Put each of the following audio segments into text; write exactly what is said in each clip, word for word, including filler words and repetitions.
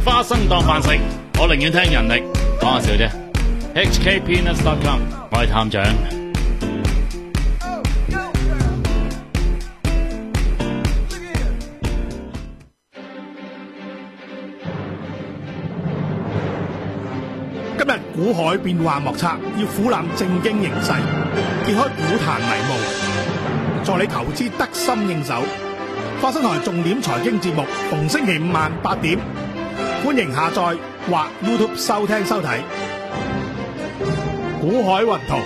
花生當飯食，我寧願聽人力。講下笑啫。H K Peanuts dot com， 我係探長。 今日股海變幻莫測，要俯覽正經形勢，揭開股壇迷霧，助你投資得心應手。花生台重點財經節目，逢星期五晚八點，歡迎下載或 YouTube 收聽收睇。股海雲圖，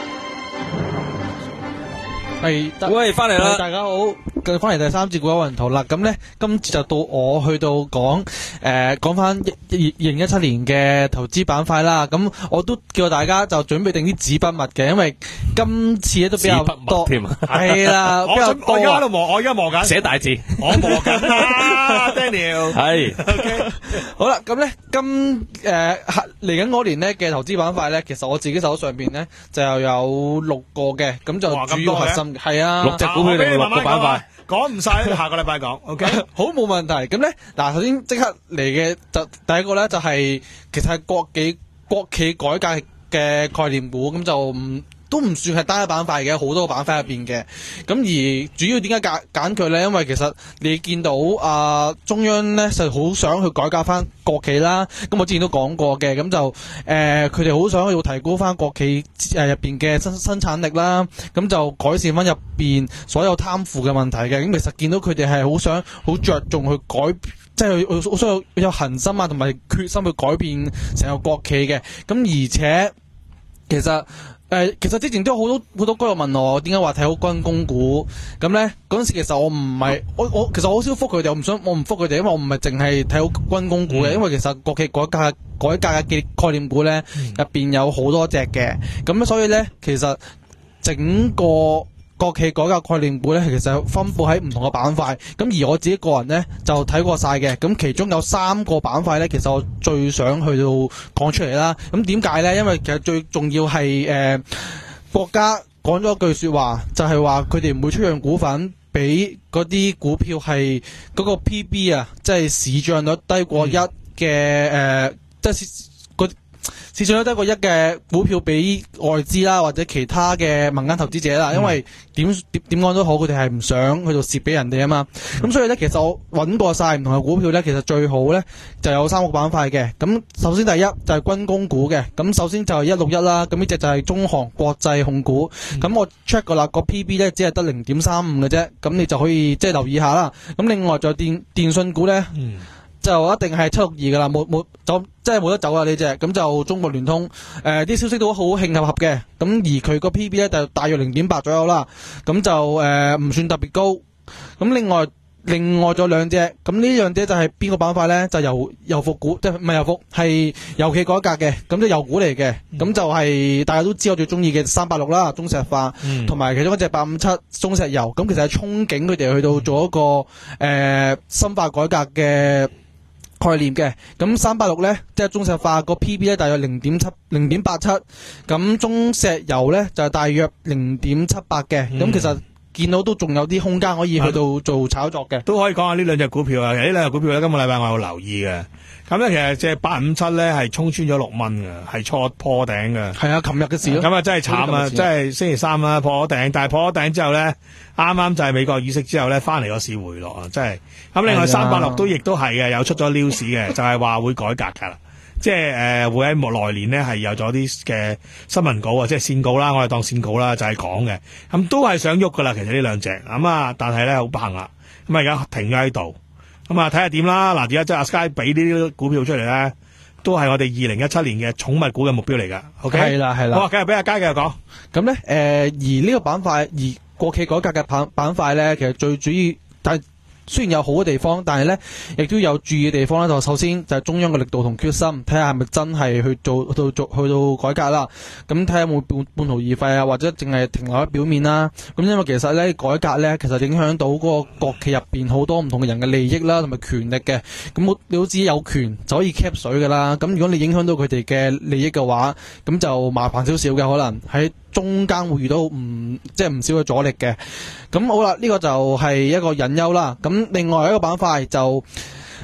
係， 喂，翻嚟啦！ 大家好，繼翻嚟第三節股海雲圖啦。咁咧，今次就到我去到講，誒，講翻二零一七年嘅投資板塊啦。咁我都叫大家就準備定啲紙筆墨嘅，因為今次咧都比較多添。係啦，比較多。 我而家喺度望，我而家望緊寫大字， 我望緊啦 ，Daniel。 係 ，OK。 好啦，咁咧今誒嚟緊嗰年咧嘅投資板塊咧，其實我自己手上邊咧就有六個嘅，咁就主要核心係啊， 六隻股票定六個板塊， 講唔晒，下個禮拜講 ，OK， 好冇問題。咁咧嗱，首先即刻嚟嘅就第一個咧就係、是、其實係國企國企改革嘅概念股，咁就唔都唔算係單一板塊嘅，好多個板塊入邊嘅。咁而主要點解揀揀佢咧？因為其實你見到啊、呃、中央咧就好想去改革翻國企啦。咁我之前都講過嘅，咁就誒佢哋好想要提高翻國企誒入邊嘅生生產力啦。咁就改善翻入邊所有貪腐嘅問題嘅。咁其實見到佢哋係好想好着重去改，即係好想有有恒心啊，同埋決心去改變成個國企嘅。咁而且其實。誒、呃，其實之前都有好多好多觀眾問我，點解話睇好軍工股？咁咧嗰陣時其實我唔係，我我其實我好少覆佢哋，我唔想我唔覆佢哋，因為我唔係淨係睇好軍工股嘅，嗯、因為其實國企改革改革嘅概念股咧入邊有好多隻嘅，咁所以咧其實整個國企改革概念股咧，其實分布喺唔同嘅板塊。咁而我自己個人咧就睇過晒嘅。咁其中有三個板塊咧，其實我最想去到講出嚟啦。咁點解咧？因為其實最重要係誒、呃、國家講咗一句說話，就係話佢哋唔會出讓股份俾嗰啲股票係嗰個 P B 啊，即係市賬率低過一嘅誒，即係、呃。就是市場有低過一嘅股票俾外資啦，或者其他嘅民間投資者啦，因為點點點講都好，佢哋係唔想去到蝕俾人哋啊嘛。咁、嗯、所以咧，其實我揾過晒唔同嘅股票咧，其實最好咧就有三個板塊嘅。咁首先第一就係軍工股嘅，咁首先就係一六一啦，咁呢隻就係中航國際控股。咁、嗯、我 check 過啦，個 P B 咧只係得零點三五嘅啫，咁你就可以即係留意下啦。咁另外就電電信股咧。嗯就一定係七六二噶啦，冇冇走，即係冇得走啊呢隻。咁就中國聯通，誒、呃、啲消息都好慶合合嘅。咁而佢個 P B 咧就大約零點八左右啦。咁就誒唔、呃、算特別高。咁另外另外咗兩隻，咁呢兩隻就係邊個板塊咧？就油油服股，即係唔係油服，係油企改革嘅。咁即係油股嚟嘅。咁、嗯、就係大家都知我最中意嘅三八六啦，中石化，同埋、嗯、其中一隻八五七中石油。咁其實係憧憬佢哋去到做一個誒、呃、深化改革嘅概念嘅。咁三八六咧，即係中石化個 P B 咧，大約零點七、零點八七。咁中石油咧就係大約零點七八嘅。咁、嗯、其實見到都仲有啲空間可以去到做炒作嘅。 都可以講下呢兩隻股票啊。其實呢兩隻股票咧，今個禮拜我有留意嘅。咁咧，其實即係八五七咧係衝穿咗六蚊嘅，係初破頂嘅。係啊，琴日嘅事咯。咁啊，真係慘啊！真係星期三啦，破咗頂，但係破咗頂之後咧，啱啱就係美國議息之後咧，翻嚟個市回落啊，真係。咁另外三八六都亦都係嘅，有出咗 news 嘅，就係話會改革㗎啦。即係誒、呃、會喺來年呢係有咗啲嘅新聞稿啊，即係線稿啦，我哋當線稿啦，就係講嘅。咁都係想喐㗎啦，其實呢兩隻咁啊，但係咧好不幸啦，咁啊而家停咗喺度。咁啊睇下點啦。嗱，而家即係阿 Sky 俾呢啲股票出嚟咧，都係我哋二零一七年嘅寵物股嘅目標嚟㗎。OK，係啦係啦。好，繼續俾阿佳繼續講。 咁咧誒，而呢個板塊，而國企改革嘅板板塊咧，其實最主要但係。雖然有好嘅地方，但係咧亦都有注意嘅地方咧。就首先就係中央嘅力度同決心，睇下係咪真係去做到做去到改革啦。咁睇下有冇半半途而廢啊，或者淨係停留喺表面啦。咁因為其實咧改革咧，其實影響到嗰個國企入邊好多唔同嘅人嘅利益啦，同埋權力嘅。咁你都知有權就可以 cap 水噶啦。咁如果你影響到佢哋嘅利益嘅話，咁就麻煩少少嘅，可能喺中間會遇到唔即係唔少嘅阻力嘅。咁好啦，呢、這個就係一個隱憂啦。咁另外一個板塊就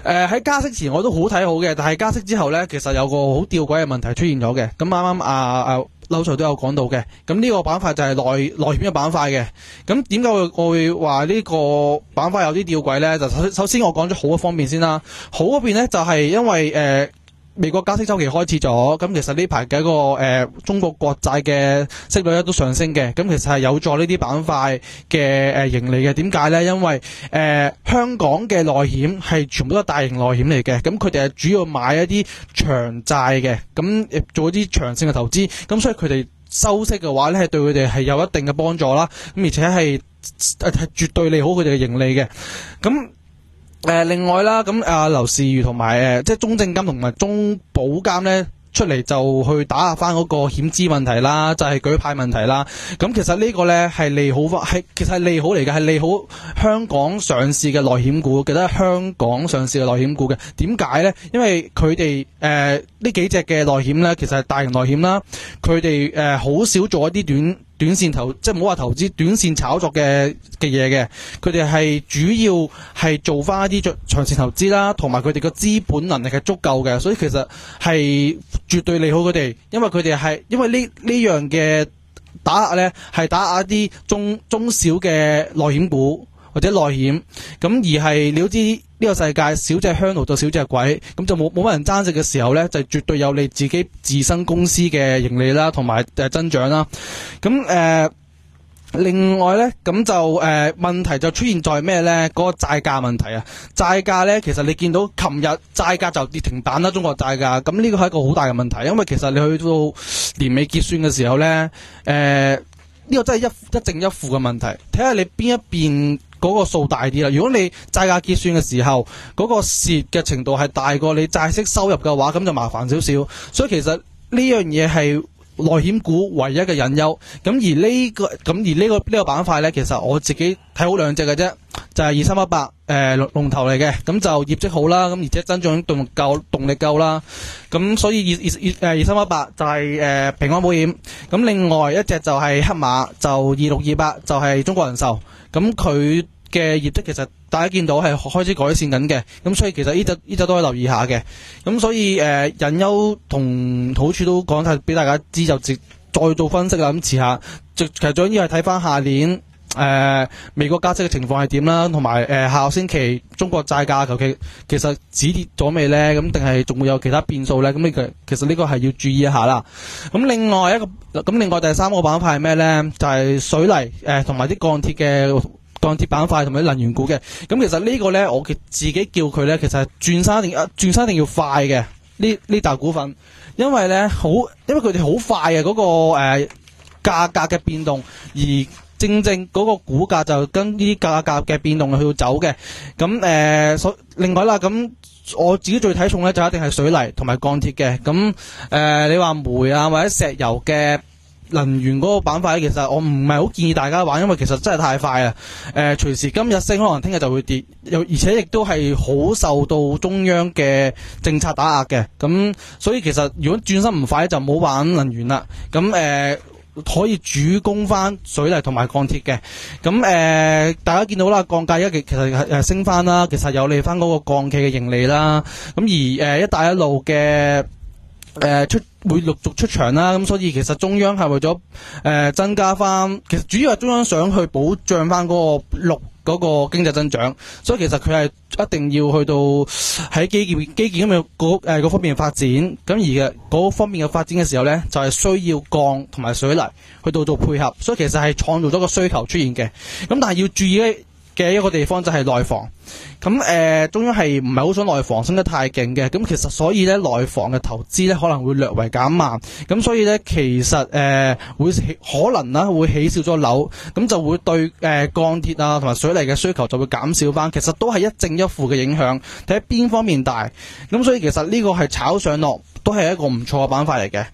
誒喺加息前我都好睇好嘅，但係加息之後咧，其實有個好吊詭嘅問題出現咗嘅。咁啱啱啊啊劉 Sir 都有講到嘅。咁呢個板塊就係內內險嘅板塊嘅。咁點解我我會話呢個板塊有啲吊詭咧？就首首先我講咗好嘅方面先啦。好嗰邊咧就係因為誒。呃美國加息週期開始咗，咁其實呢排嘅一個誒、呃、中國國債嘅息率咧都上升嘅，咁其實係有助呢啲板塊嘅誒盈利嘅。點解咧？因為誒、呃、香港嘅內險係全部都係大型內險嚟嘅，咁佢哋係主要買一啲長債嘅，咁做一啲長線嘅投資，咁所以佢哋收息嘅話咧係對佢哋係有一定嘅幫助啦，咁而且係係絕對利好佢哋嘅盈利嘅，咁。誒、呃，另外啦，咁啊，劉士余同埋誒，即係中證監同埋中保監咧出嚟就去打壓翻嗰個險資問題啦，就係、是、舉牌問題啦。咁其實呢個咧係利好翻，係其實係利好嚟嘅，係利好香港上市嘅內險股，記得香港上市嘅內險股嘅。點解咧？因為佢哋誒呢幾隻嘅內險咧，其實係大型內險啦，佢哋誒好少做一啲短。短線投即係唔好話投資，短線炒作嘅嘅嘢嘅，佢哋係主要係做翻一啲長線投資啦，同埋佢哋個資本能力係足夠嘅，所以其實係絕對利好佢哋，因為佢哋係因為呢呢樣嘅打壓咧係打壓一啲中中小嘅內險股或者內險，咁而係你都知呢個世界少隻香爐就少隻鬼，咁就冇冇乜人爭食嘅時候咧，就絕對有利自己自身公司嘅盈利啦，同埋誒增長啦。咁誒、呃，另外咧，咁就誒、呃、問題就出現在咩咧？嗰、那個債價問題啊，債價咧，其實你見到琴日債價就跌停板啦，中國債價，咁呢個係一個好大嘅問題，因為其實你去到年尾結算嘅時候咧，誒、呃、呢、這個真係一一正一負嘅問題，睇下你邊一邊。嗰個數大啲啦，如果你債價結算嘅時候，嗰、那個蝕嘅程度係大過你債息收入嘅話，咁就麻煩少少。所以其實呢樣嘢係內險股唯一嘅隱憂。咁而呢、這個咁而呢、這個呢、這個板塊咧，其實我自己睇好兩隻嘅啫，就係二三一八誒龍龍頭嚟嘅，咁就業績好啦，咁而且增長動夠動力夠啦。咁所以二二誒二三一八就係、是、誒、呃、平安保險。咁另外一隻就係黑馬，就二六二八就係中國人壽。咁佢嘅業績其實大家見到係開始改善緊嘅，咁所以其實呢隻呢隻都可以留意下嘅。咁所以誒隱憂同好處都講晒俾大家知，就直再做分析啦。咁遲下，其實最緊要係睇翻下年誒、呃、美國加息嘅情況係點啦，同埋誒下個星期中國債價求其其實止跌咗未咧？咁定係仲會有其他變數咧？咁呢個其實呢個係要注意一下啦。咁另外一個咁另外第三個板塊係咩咧？就係、是、水泥誒同埋啲鋼鐵嘅。鋼鐵板塊同埋能源股嘅，咁其實呢個咧，我自己叫佢咧，其實係轉身一定轉身一定要快嘅呢呢大股份，因為咧好，因為佢哋好快嘅嗰、那個誒價、呃、格嘅變動，而正正嗰個股價就跟呢啲價格嘅變動去走嘅。咁誒，所、呃、另外啦，咁我自己最睇重咧就一定係水泥同埋鋼鐵嘅。咁誒、呃，你話煤啊或者石油嘅。能源嗰個板塊，其實我唔係好建議大家玩，因為其實真係太快啦。誒、呃，隨時今日升，可能聽日就會跌，又而且亦都係好受到中央嘅政策打壓嘅。咁所以其實如果轉身唔快，就唔好玩能源啦。咁誒、呃、可以主攻翻水泥同埋鋼鐵嘅。咁誒、呃、大家見到啦，鋼價一其實誒升翻啦，其實有利翻嗰個鋼企嘅盈利啦。咁而誒、呃、一帶一路嘅。誒、呃，出會陸續出場啦，咁所以其實中央係為咗誒、呃、增加翻，其實主要係中央想去保障翻嗰個綠嗰個經濟增長，所以其實佢係一定要去到喺基建基建咁樣嗰誒嗰方面發展，咁而嘅嗰方面嘅發展嘅時候咧，就係、是、需要鋼同埋水泥去到做配合，所以其實係創造咗個需求出現嘅，咁但係要注意咧。嘅一個地方就係內房，咁誒、呃、中央係唔係好想內房升得太勁嘅，咁其實所以咧內房嘅投資咧可能會略為減慢，咁所以咧其實誒、呃、會可能啦會起少咗樓，咁就會對誒、呃、鋼鐵啊同埋水泥嘅需求就會減少翻，其實都係一正一負嘅影響，睇下邊方面大，咁所以其實呢個係炒上落都係一個唔錯嘅板塊嚟嘅。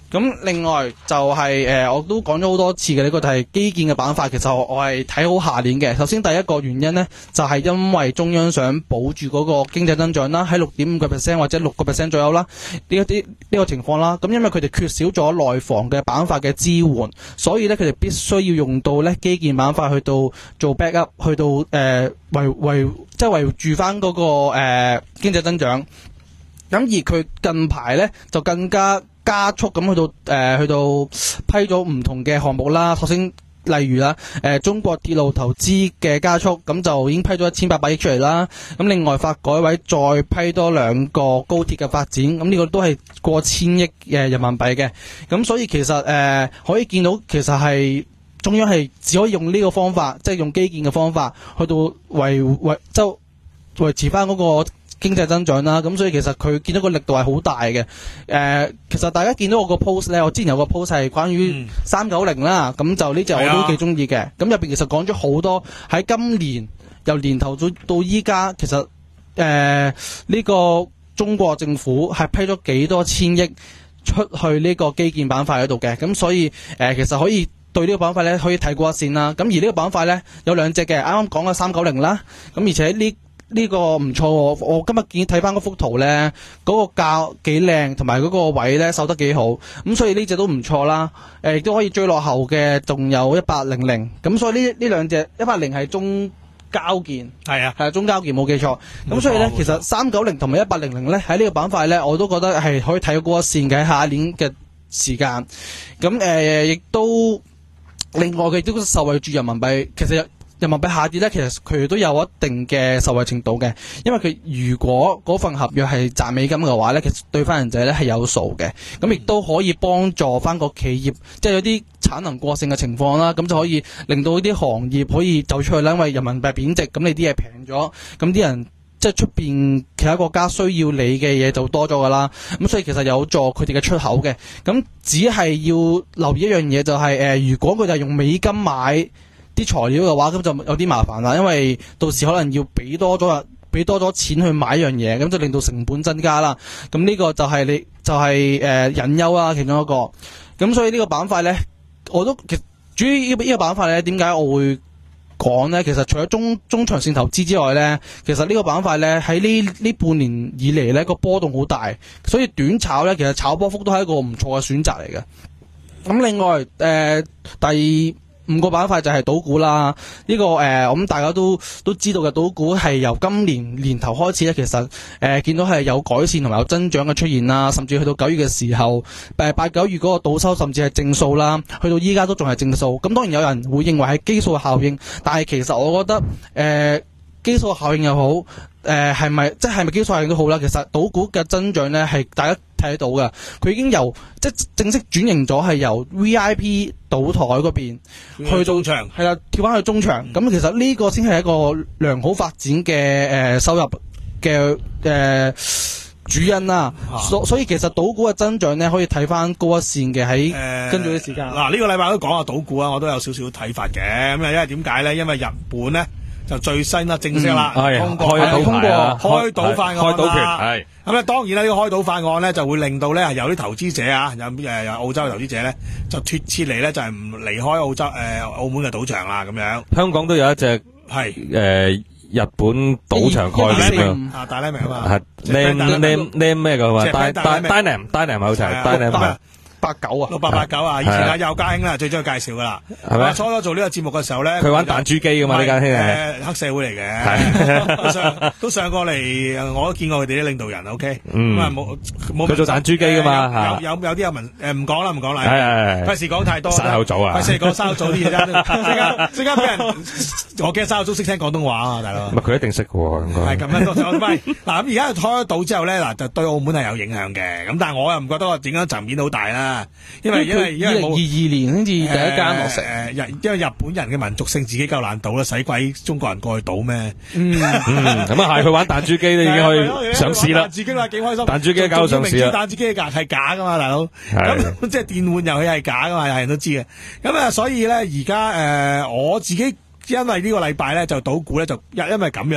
咁另外就係、是、誒、呃，我都講咗好多次嘅呢、這個就係基建嘅板塊，其實我我係睇好下年嘅。首先第一個原因呢，就係、是、因為中央想保住嗰個經濟增長啦，喺六點五個 percent 或者六個 percent 左右啦，呢一啲呢個情況啦。咁因為佢哋缺少咗內房嘅板塊嘅支援，所以咧佢哋必須要用到咧基建板塊去到做 backup，去到誒維維即係維住翻嗰個誒、呃、經濟增長。咁而佢近排咧就更加加速咁去到誒、呃、去到批咗唔同嘅項目啦。首先例如啦，誒、呃、中國鐵路投資嘅加速，咁就已經批咗一千八百億出嚟啦。咁另外發改委再批多兩個高鐵嘅發展，咁呢個都係過千億嘅人民幣嘅。咁所以其實誒、呃、可以見到，其實係中央係只可以用呢個方法，即係用基建嘅方法去到維維即係維持翻嗰個經濟增長啦。咁所以其實佢見到個力度係好大嘅。誒、呃，其實大家見到我個 post 咧，我之前有個 post 係關於三九零啦，咁、嗯、就呢隻我都幾中意嘅。咁入邊其實講咗好多喺今年由年頭到到依家，其實誒呢、呃這個中國政府係批咗幾多千億出去呢個基建板塊嗰度嘅。咁所以誒、呃，其實可以對呢個板塊咧可以睇過一線啦。咁而呢個板塊咧有兩隻嘅，啱啱講嘅三九零啦。咁而且呢？呢、這個唔錯，我今日見睇翻嗰幅圖呢，嗰、那個價幾靚，同埋嗰個位呢守得幾好，咁所以呢隻都唔錯啦。誒、呃，亦都可以追落後嘅，仲有一八零零，咁所以呢呢兩隻一八零係中交建，係啊，係啊，中交建冇記錯。咁所以呢，其實三九零同埋一八零零呢，喺呢個板塊呢，我都覺得係可以睇過一線嘅，喺下一年嘅時間。咁誒，亦、呃、都另外佢亦都受惠住人民幣，其實。人民幣下跌咧，其實佢都有一定嘅受惠程度嘅，因為佢如果嗰份合約係賺美金嘅話咧，其實對翻人仔咧係有數嘅，咁亦都可以幫助翻個企業，即係有啲產能過剩嘅情況啦，咁就可以令到啲行業可以走出去啦，因為人民幣貶值，咁你啲嘢平咗，咁啲人即係出邊其他國家需要你嘅嘢就多咗噶啦，咁所以其實有助佢哋嘅出口嘅，咁只係要留意一樣嘢就係、是、誒、呃，如果佢哋係用美金買啲材料嘅話，咁就有啲麻煩啦，因為到時可能要俾多咗，俾多咗錢去買一樣嘢，咁就令到成本增加啦。咁呢個就係你就係誒隱憂啦，其中一個。咁所以呢個板塊咧，我都其實主要呢個呢個板塊咧，點解我會講咧？其實除咗中中長線投資之外咧，其實呢個板塊咧喺呢呢半年以嚟咧個波動好大，所以短炒咧其實炒波幅都係一個唔錯嘅選擇嚟嘅。咁另外誒、呃、第五個板塊就係賭股啦，呢、這個誒、呃，我諗大家都都知道嘅，賭股係由今年年頭開始咧，其實誒、呃、見到係有改善同埋有增長嘅出現啦，甚至去到九月嘅時候，誒八九月嗰個賭收甚至係正數啦，去到依家都仲係正數。咁當然有人會認為係基數效應，但係其實我覺得誒、呃、基數效應又好，誒係咪即係咪基數效應都好啦，其實賭股嘅增長咧係大家睇得到嘅，佢已經由即係正式轉型咗，係由 V I P 賭台嗰邊去到中場，係啦，跳翻去中場。咁、嗯、其實呢個先係一個良好發展嘅誒、呃、收入嘅誒、呃、主因啦。啊、所所以其實賭股嘅增長咧，可以睇翻高一線嘅喺、呃、跟住啲時間。嗱、呃，呢、這個禮拜都講下賭股啊，我都有少少睇法嘅。咁啊，因為點解咧？因為日本咧就最新啦，正式啦，嗯、通過開通過開賭法案啦。開賭權係。咁咧當然啦，呢、這個開賭法案咧就會令到咧有啲投資者啊，有誒有澳洲嘅投資者咧就脫撤離咧，就係唔離開澳洲誒、呃、澳門嘅賭場啦咁樣。 香港都有一隻係誒日本賭場概念啊，大 name 啊嘛， 係 name name name 咩㗎嘛 ？Dynam Dynam 好似係 Dynam。 八九啊， 六八八九啊，以前阿邱家興啦，最中意介紹噶啦，係咪？初初做呢個節目嘅時候咧， 佢玩彈珠機噶嘛，呢間兄誒黑社會嚟嘅，都上都上過嚟，我都見過佢哋啲領導人 ，OK，咁啊冇冇佢做彈珠機噶嘛，有有有啲有文誒唔講啦唔講啦，係費事講太多， 山口組啊， 費事講山口組啲嘢啫，即刻即刻俾人，我驚山口組識聽廣東話啊，大佬， 佢一定識喎，應該係咁樣多謝喂，嗱咁而家開咗賭之後咧，嗱就對澳門係有影響嘅，咁但係我又唔覺得我點解層面好大啦。因為因為因為冇二二年先至第一間落成， 誒日因為日本人嘅民族性自己夠難賭啦，使鬼中國人過去賭咩？ 嗯， 咁啊係，佢玩彈珠機都已經可以上市啦。 彈珠機啦，幾開心！ 彈珠機搞到上市啦。 彈珠機係係假噶嘛，大佬。咁即係電玩遊戲係假噶嘛，人人都知嘅。咁啊，所以咧而家誒我自己因為呢個禮拜咧就賭股咧就因因為咁樣，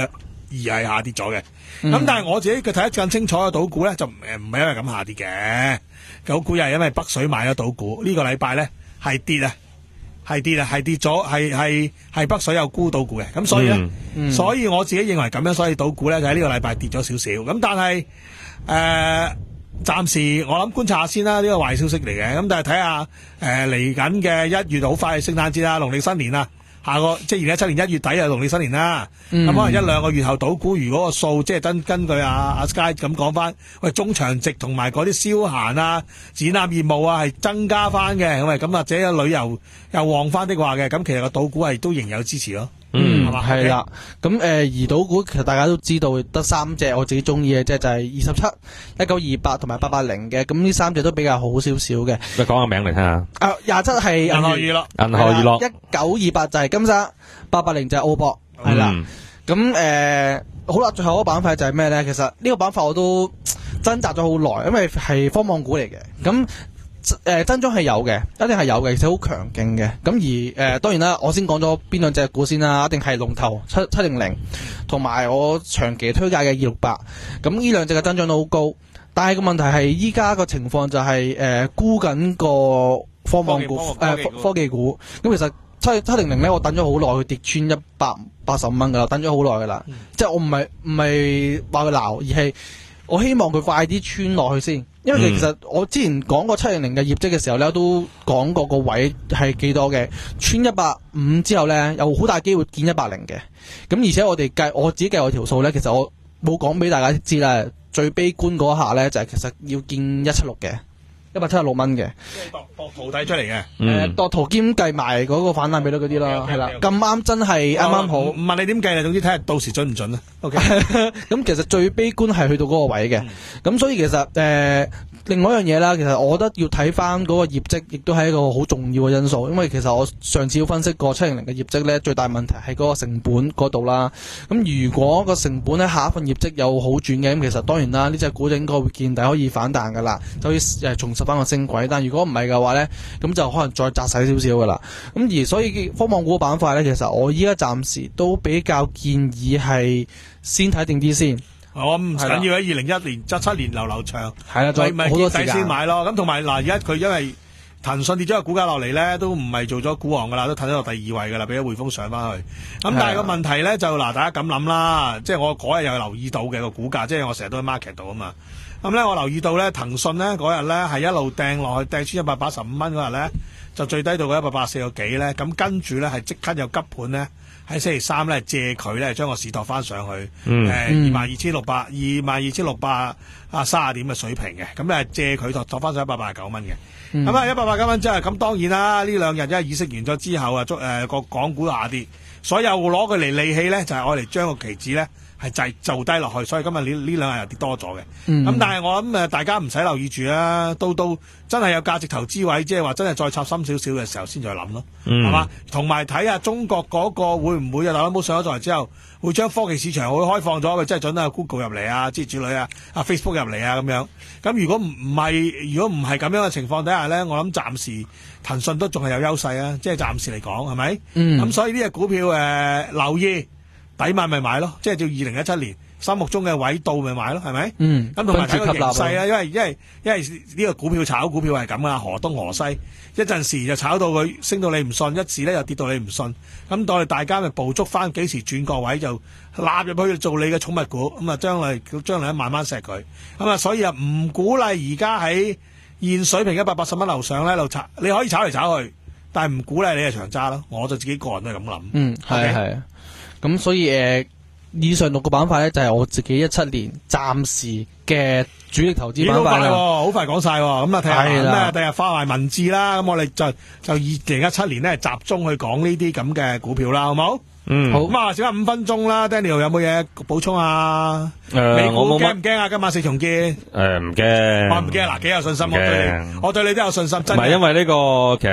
係下跌咗嘅。咁、嗯、但係我自己嘅睇得更清楚嘅賭股咧，就唔誒唔係因為咁下跌嘅，賭股又係因為北水買咗賭股，呢、這個禮拜咧係跌啊，係跌啊，係跌咗，係係係北水有沽賭股嘅，咁所以咧，嗯嗯、所以我自己認為咁樣，所以賭股咧就喺呢個禮拜跌咗少少。咁但係誒暫時我諗觀察下先啦，呢、這個壞消息嚟嘅。咁但係睇下誒嚟緊嘅一月好快聖誕節啦，農曆新年啦。下個即係二零一七年一月底就農曆新年啦，咁、嗯、可能一兩個月後賭股，如果個數即係根根據阿阿 Sky 咁講翻，喂中長值同埋嗰啲消閒啊、展覽業務啊係增加翻嘅，咁啊咁或者旅遊又旺翻的話嘅，咁其實個賭股係都仍有支持咯。 嗯，係嘛，係啦。咁誒，而賭股其實大家都知道得三隻，我自己中意嘅即係就係二十七、一九二八同埋八八零嘅。咁呢三隻都比較好少少嘅。 你講個名嚟聽下。 啊，廿七係銀河娛樂， 銀河娛樂。 一九二八就係金沙，八八零就係澳博，係啦。咁誒，好啦，最後嗰個板塊就係咩咧？其實呢個板塊我都掙扎咗好耐，因為係科網股嚟嘅。咁誒、呃，增長係有嘅，一定係有嘅，而且好強勁嘅。咁而誒、呃，當然啦，我先講咗邊兩隻股先啦，一定係龍頭七七零零，同埋我長期推介嘅二六八。咁呢兩隻嘅增長都好高，但係個問題係依家個情況就係、是、誒、呃、沽緊個科網股誒科、呃、科技股。咁其實七七零零咧，我等咗好耐，佢跌穿一百八十五蚊噶啦，等咗好耐噶啦。嗯、即係我唔係唔係話佢鬧，而係我希望佢快啲穿落去先。因為其實我之前講過七零零嘅業績嘅時候咧，都講過個位係幾多嘅，穿一百五之後咧，有好大機會見一百零嘅。咁而且我哋計我自己計我條數咧，其實我冇講俾大家知啦。最悲觀嗰下咧，就係、是、其實要見一七六嘅，一百七十六蚊嘅。 即係度度圖睇出嚟嘅。 誒，度圖兼計埋嗰個反彈比率嗰啲啦，係啦，咁啱真係啱啱好。 唔問你點計啦，總之睇下到時準唔準啦。OK。 咁其實最悲觀係去到嗰個位嘅，咁、嗯、所以其實誒。呃另外一樣嘢啦，其實我覺得要睇翻嗰個業績，亦都係一個好重要嘅因素。因為其實我上次要分析過七零零嘅業績咧，最大問題係嗰個成本嗰度啦。咁如果個成本咧下一份業績有好轉嘅，咁其實當然啦，呢隻股應該會見底可以反彈噶啦，就可以誒重拾翻個升軌。但如果唔係嘅話咧，咁就可能再窄細少少噶啦。咁而所以科網股板塊咧，其實我依家暫時都比較建議係先睇定啲先。 我唔緊要喺二零一年、七七年流流長， 係啦，再咪見底先買咯。咁同埋嗱，而家佢因為騰訊跌咗個股價落嚟咧，都唔係做咗股王噶啦，都褪咗落第二位噶啦，俾咗匯豐上翻去。咁但係個問題咧就嗱，大家咁諗啦，即係我嗰日有留意到嘅個股價，即係我成日都喺 market 度啊嘛。咁咧我留意到咧，騰訊咧嗰日咧係一路掟落去，掟穿一百八十五蚊嗰日咧，就最低到嘅一百八十四個幾咧。咁跟住咧係即刻有急盤咧。喺星期三咧借佢咧將個市托翻上去，誒二萬二千六百二萬二千六百啊卅點嘅水平嘅，咁咧借佢托托翻上一百八十九蚊嘅，咁啊一百八十九蚊之後，咁當然啦，呢兩日因為議息完咗之後啊，誒、呃、個港股下跌，所以又攞佢嚟利器咧，就係愛嚟將個期指咧係就就低落去，所以今日呢呢兩日又跌多咗嘅，咁、嗯、但係我諗誒大家唔使留意住啦，到到真係有價值投資位，即係話真係再插深少少嘅時候先再諗咯，係嘛、嗯？同埋睇下中國嗰個會唔會啊？特朗普上咗台之後，會將科技市場會開放咗，佢真係準啊 Google 入嚟啊，之類啊，啊 Facebook 入嚟啊咁樣。咁如果唔唔係，如果唔係咁樣嘅情況底下咧，我諗暫時騰訊都仲係有優勢啊，即係暫時嚟講係咪？咁、嗯、所以呢隻股票誒、呃、留意抵買咪買咯，即係叫二零一七年。心目中嘅位到咪買咯，係咪？嗯，咁同埋睇個形勢啦，因為因為因為呢個股票炒股票係咁啊，河東河西，一陣時就炒到佢升到你唔信，一時咧又跌到你唔信，咁我哋大家咪捕捉翻幾時轉個位就納入去做你嘅寵物股，咁啊將來將來慢慢錫佢，咁啊所以啊唔鼓勵而家喺現水平一百八十蚊樓上咧，喺度炒，你可以炒嚟炒去，但係唔鼓勵你係長揸咯，我就自己個人都係咁諗。 嗯，係係，咁所以誒。呃以上六個板塊咧，就係我自己一七年暫時嘅主力投資板塊啦。 好快講晒，咁啊睇下咁啊，第日發埋文字啦。咁我哋就就二零一七年咧集中去講呢啲咁嘅股票啦，好冇？嗯，好。咁啊，剩翻五分鐘啦 ，Daniel 有冇嘢補充啊？ 誒， 美股驚唔驚啊？今晚四重建？ 誒，唔驚。 我唔驚嗱，幾有信心。我對你，我對你都有信心。 真係。唔係因為呢個其實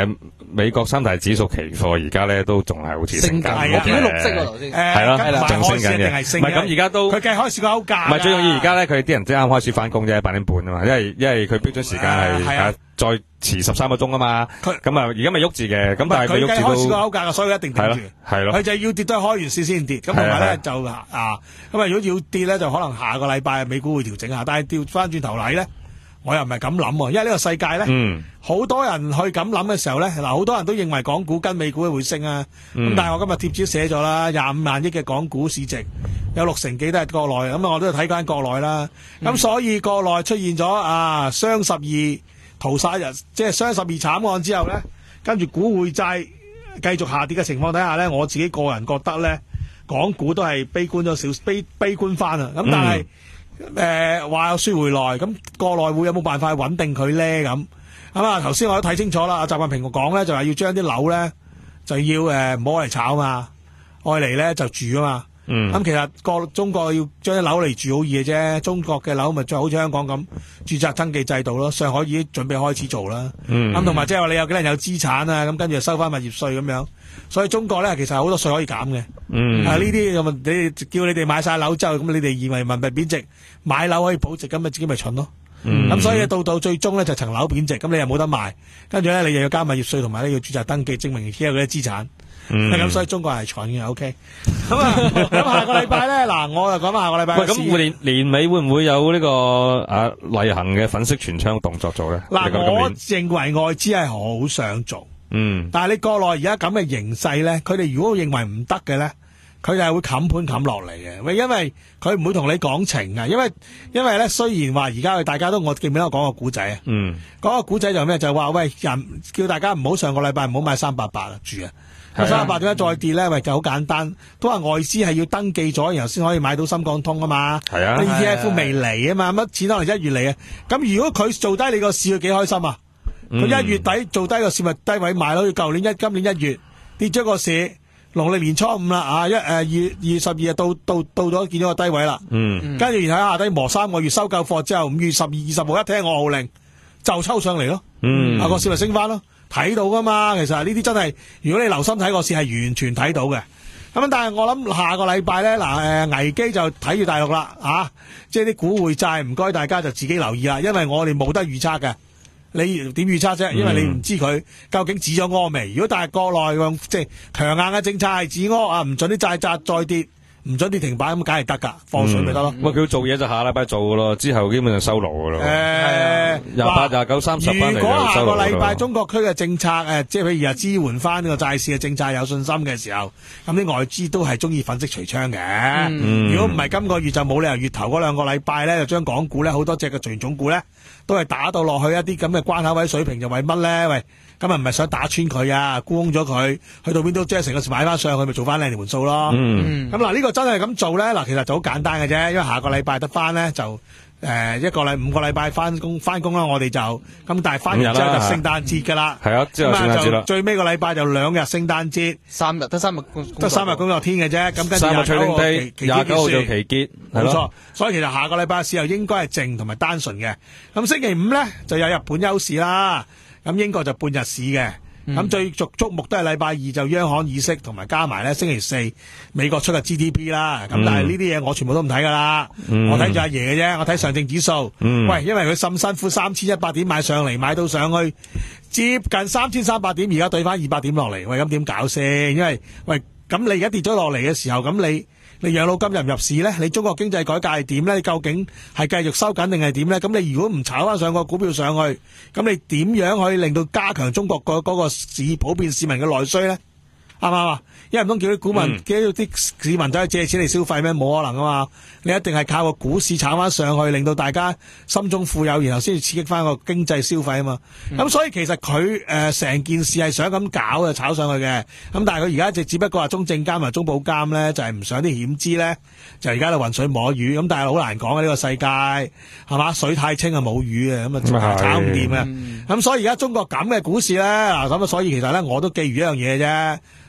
美國三大指數期貨而家咧都仲係好似升緊， 我見到綠色喎頭先。 係咯，仲升緊嘅。唔係咁而家都佢計開市個歐價。 唔係最重要而家咧，佢啲人即啱開始翻工啫，八點半啊嘛，因為因為佢標準時間係啊再遲十三個鐘啊嘛。咁啊而家咪喐住嘅，咁但係佢計開市個歐價，所以一定頂住。 係咯， 佢就要跌都係開完市先跌。咁同埋咧就啊，咁啊如果要跌咧，就可能下個禮拜美股會調整下，但係調翻轉頭嚟咧。我又唔係咁諗喎，因為呢個世界咧，好、嗯、多人去咁諗嘅時候咧，嗱好多人都認為港股跟美股會升啊，咁、嗯、但係我今日貼紙寫咗啦，廿五萬億嘅港股市值，有六成幾都係國內，咁啊我都睇緊國內啦，咁、嗯、所以國內出現咗啊雙十二屠殺日，即係雙十二慘案之後咧，跟住股匯債繼續下跌嘅情況底下咧，我自己個人覺得咧，港股都係悲觀咗少，悲悲觀翻啊，咁但係。嗯誒，話、呃、有輸回來，咁國內會有冇辦法穩定佢咧？咁咁啊，頭先我都睇清楚啦。阿習近平講咧，就係要將啲樓咧就要誒唔好嚟炒嘛，愛嚟咧就住啊嘛。嗯。咁其實國中國要將啲樓嚟住好易嘅啫，中國嘅樓咪就好似香港咁註冊登記制度咯。上海已經準備開始做啦。嗯。咁同埋即係話你有幾多人有資產啊？咁跟住就收翻物業稅咁樣。所以中國咧其實好多稅可以減嘅。嗯。啊呢啲咁你叫你哋買晒樓之後，咁你哋以為人民幣貶值，買樓可以保值，咁咪自己咪蠢咯。嗯。咁所以到到最終咧就層樓貶值，咁你又冇得賣，跟住咧你又要交物業稅，同埋咧要註冊登記證明自己有嗰啲資產。嗯。咁所以中國係蠢嘅 ，OK。咁啊，咁下個禮拜咧，嗱，我就講翻下個禮拜。喂， 咁年年尾會唔會有呢、這個啊例行嘅粉飾櫥窗動作做咧？ 嗱，我認為外資係好想做。嗯，但係你國內而家咁嘅形勢咧，佢哋如果認為唔得嘅咧，佢就係會冚盤冚落嚟嘅。喂，因為佢唔會同你講情啊，因為因為咧雖然話而家大家都我記唔記得我講個古仔啊？嗯，講個古仔就咩？就話喂人叫大家唔好上個禮拜唔好買三百八住啊。三百八點解再跌咧？喂，就好簡單，都話外資係要登記咗，然後先可以買到深港通啊嘛。係啊 ，E T F 未嚟啊嘛，乜錢可能一月嚟啊？咁如果佢做低你個市，佢幾開心啊？佢一、嗯、月底做低個市咪低位買咯，要舊年一今年一月跌咗個市，農曆年初五啦啊，一誒二月二月十二日到到到咗見咗個低位啦。嗯，跟住然後下低磨三個月收夠貨之後，五月十二二十號一聽我號令就抽上嚟咯。嗯，啊個市咪升翻咯，睇到噶嘛。其實呢啲真係如果你留心睇個市係完全睇到嘅。咁但係我諗下個禮拜咧嗱誒危機就睇住大陸啦啊，即係啲股匯債唔該大家就自己留意啦，因為我哋冇得預測嘅。你點預測啫？因為你唔知佢究竟止咗屙未。如果但係國內咁即係強硬嘅政策係止屙啊，唔准啲債債再跌，唔准跌停板咁，梗係得噶，放水咪得咯。 喂、嗯，佢做嘢就下禮拜做噶咯，之後基本上收爐噶咯。誒、呃，廿八、廿九、三十翻嚟就收爐。如果下個禮拜中國區嘅政策誒，即係譬如啊支援翻呢個債市嘅政策有信心嘅時候，咁啲外資都係中意粉飾櫥窗嘅。嗯、如果唔係今個月就冇理由月頭嗰兩個禮拜咧，就將港股咧好多隻嘅傳統股咧。都係打到落去一啲咁嘅關口位水平，就為乜咧？喂，今日唔係想打穿佢啊，沽空咗佢，去到邊都即係成個時買翻上去，咪做翻靚條盤數咯。嗯，咁嗱呢個真係咁做咧，嗱其實就好簡單嘅啫，因為下個禮拜得翻咧就誒、呃、一個禮五個禮拜翻工翻工啦，我哋就咁，但係翻完之後就聖誕節噶啦。係啊，之後聖誕節啦。最尾個禮拜就兩日聖誕節，三日得三日得三日工作天嘅啫。咁跟住廿九號期廿九號做期結，冇錯。所以其實下個禮拜市後應該係靜同埋單純嘅。咁星期五咧就有日本休市啦，咁英國就半日市嘅。咁、嗯、最續矚目都係禮拜二就央行議息，同埋加埋咧星期四美國出嘅 G D P 啦。咁、嗯、但係呢啲嘢我全部都唔睇噶啦，嗯、我睇住阿爺嘅啫。我睇上證指數，嗯、喂，因為佢咁辛苦三千一百點買上嚟，買到上去接近三千三百點，而家對翻二百點落嚟，喂，咁點搞先？因為喂，咁你而家跌咗落嚟嘅時候，咁你。你養老金入唔入市咧？你中國經濟改革係點咧？你究竟係繼續收緊定係點咧？咁你如果唔炒翻上個股票上去，咁你點樣可以令到加強中國個嗰個市普遍市民嘅內需咧？啱唔啱啊？因為唔通叫啲股民，叫啲市民走去借錢嚟消費咩？冇可能啊嘛！你一定係靠個股市炒翻上去，令到大家心中富有，然後先至刺激翻個經濟消費啊嘛。咁、嗯、所以其實佢誒成件事係想咁搞就炒上去嘅。咁但係佢而家就只不過話中證監同埋中保監咧，就係、是、唔想啲險資咧，就而家就渾水摸魚。咁但係好難講啊！呢、這個世界係嘛，水太清啊冇魚啊，咁啊炒唔掂啊。咁、嗯、所以而家中國咁嘅股市咧，嗱咁啊，所以其實咧我都記住一樣嘢啫。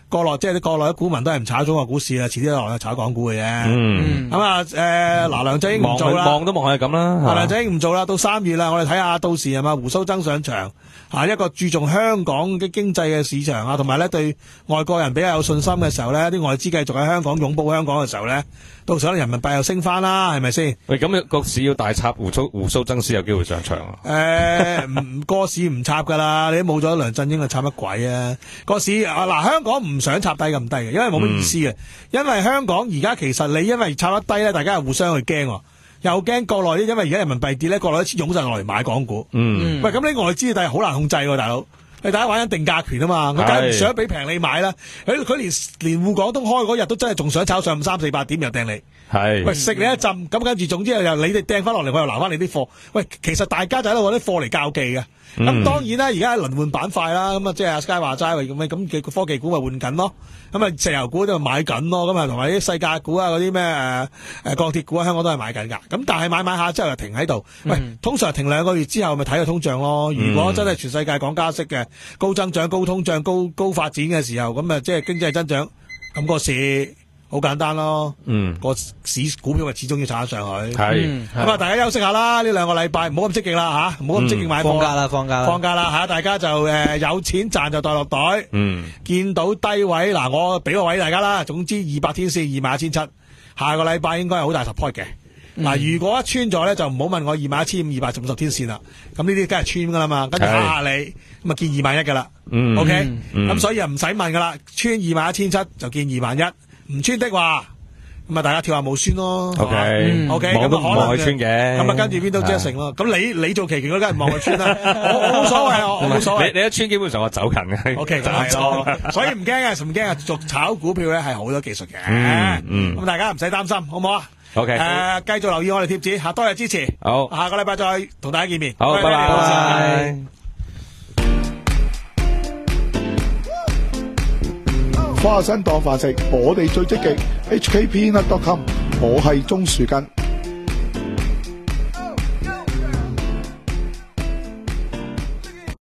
國內即係啲國內啲股民都係唔炒中國股市啦，遲啲落去炒港股嘅啫。嗯，咁啊，誒，嗱，梁振英唔做啦， 望都望係咁啦。 梁振英唔做啦，到三月啦，我哋睇下到時係嘛胡鬚曾上場，吓一個注重香港嘅經濟嘅市場啊，同埋咧對外國人比較有信心嘅時候咧，啲外資繼續喺香港擁抱香港嘅時候咧，到時可能人民幣又升翻啦，係咪先？ 喂，咁個市要大插胡鬚胡鬚曾先有機會上場啊？ 誒、呃，唔個市唔插噶啦，你都冇咗梁振英啊，插乜鬼啊？個市啊，嗱，香港唔想插低咁低嘅，因為冇乜意思嘅，嗯、因為香港而家其實你因為插得低咧，大家係互相去驚，又驚國內因為而家人民幣跌咧，國內啲錢湧晒落嚟買港股。嗯，喂，咁呢外資但係好難控制喎，大佬。你大家玩緊定價權啊嘛，佢梗係唔想俾平你買啦。佢佢連連滬港通開嗰日都真係仲想炒上三四百點又掟你。係，喂，食你一浸，咁跟住總之又你哋掟翻落嚟，我又留翻你啲貨。喂，其實大家就喺度攞啲貨嚟較技嘅。咁、嗯、當然啦，而家輪換板塊啦，咁啊即係阿 Sky 話齋咁咁嘅科技股咪換緊咯。咁啊石油股都買緊咯，咁啊同埋啲世界股啊嗰啲咩誒誒鋼鐵股啊，香港都係買緊噶。咁但係買買下之後又停喺度。喂，嗯、通常停兩個月之後咪睇個通脹咯。如果真係全世界講加息嘅，高增長、高通脹、高高發展嘅時候，咁啊即係經濟增長，咁個市好簡單咯。嗯，個市股票咪始終要炒上去。係，咁啊大家休息下啦，呢兩個禮拜唔好咁積極啦吓，唔好咁積極買貨。 放假啦，放假啦， 放假啦吓，大家就誒、呃、有錢賺就袋落袋。嗯，見到低位嗱，我俾個位大家啦。總之二百天線二萬一千七，下個禮拜應該係好大 support 嘅。嗱、嗯，如果一穿咗咧，就唔好問我二萬一千五、二百五十天線啦。咁呢啲梗係穿噶啦嘛，跟住嚇下你，咁啊見二萬一噶啦。嗯 OK，咁、嗯、所以啊唔使問噶啦，穿二萬一千七就見二萬一，唔穿的話，咁啊大家跳下冇酸咯。OK OK，咁啊可能穿嘅，咁啊跟住邊都即成咯。咁你你做期權嗰梗係望佢穿啦，我我冇所謂，我冇所謂。你你一穿基本上我走近嘅。OK，就係咯，所以唔驚啊，唔驚啊，做炒股票咧係好多技術嘅。嗯嗯，咁大家唔使擔心，好唔好啊？OK，誒，繼、呃、續留意我哋貼紙，吓多謝支持。好，下個禮拜再同大家見面。好，拜拜。拜拜。 花生當飯食，我哋最積極。H K P Nut dot com， 我係鍾樹根。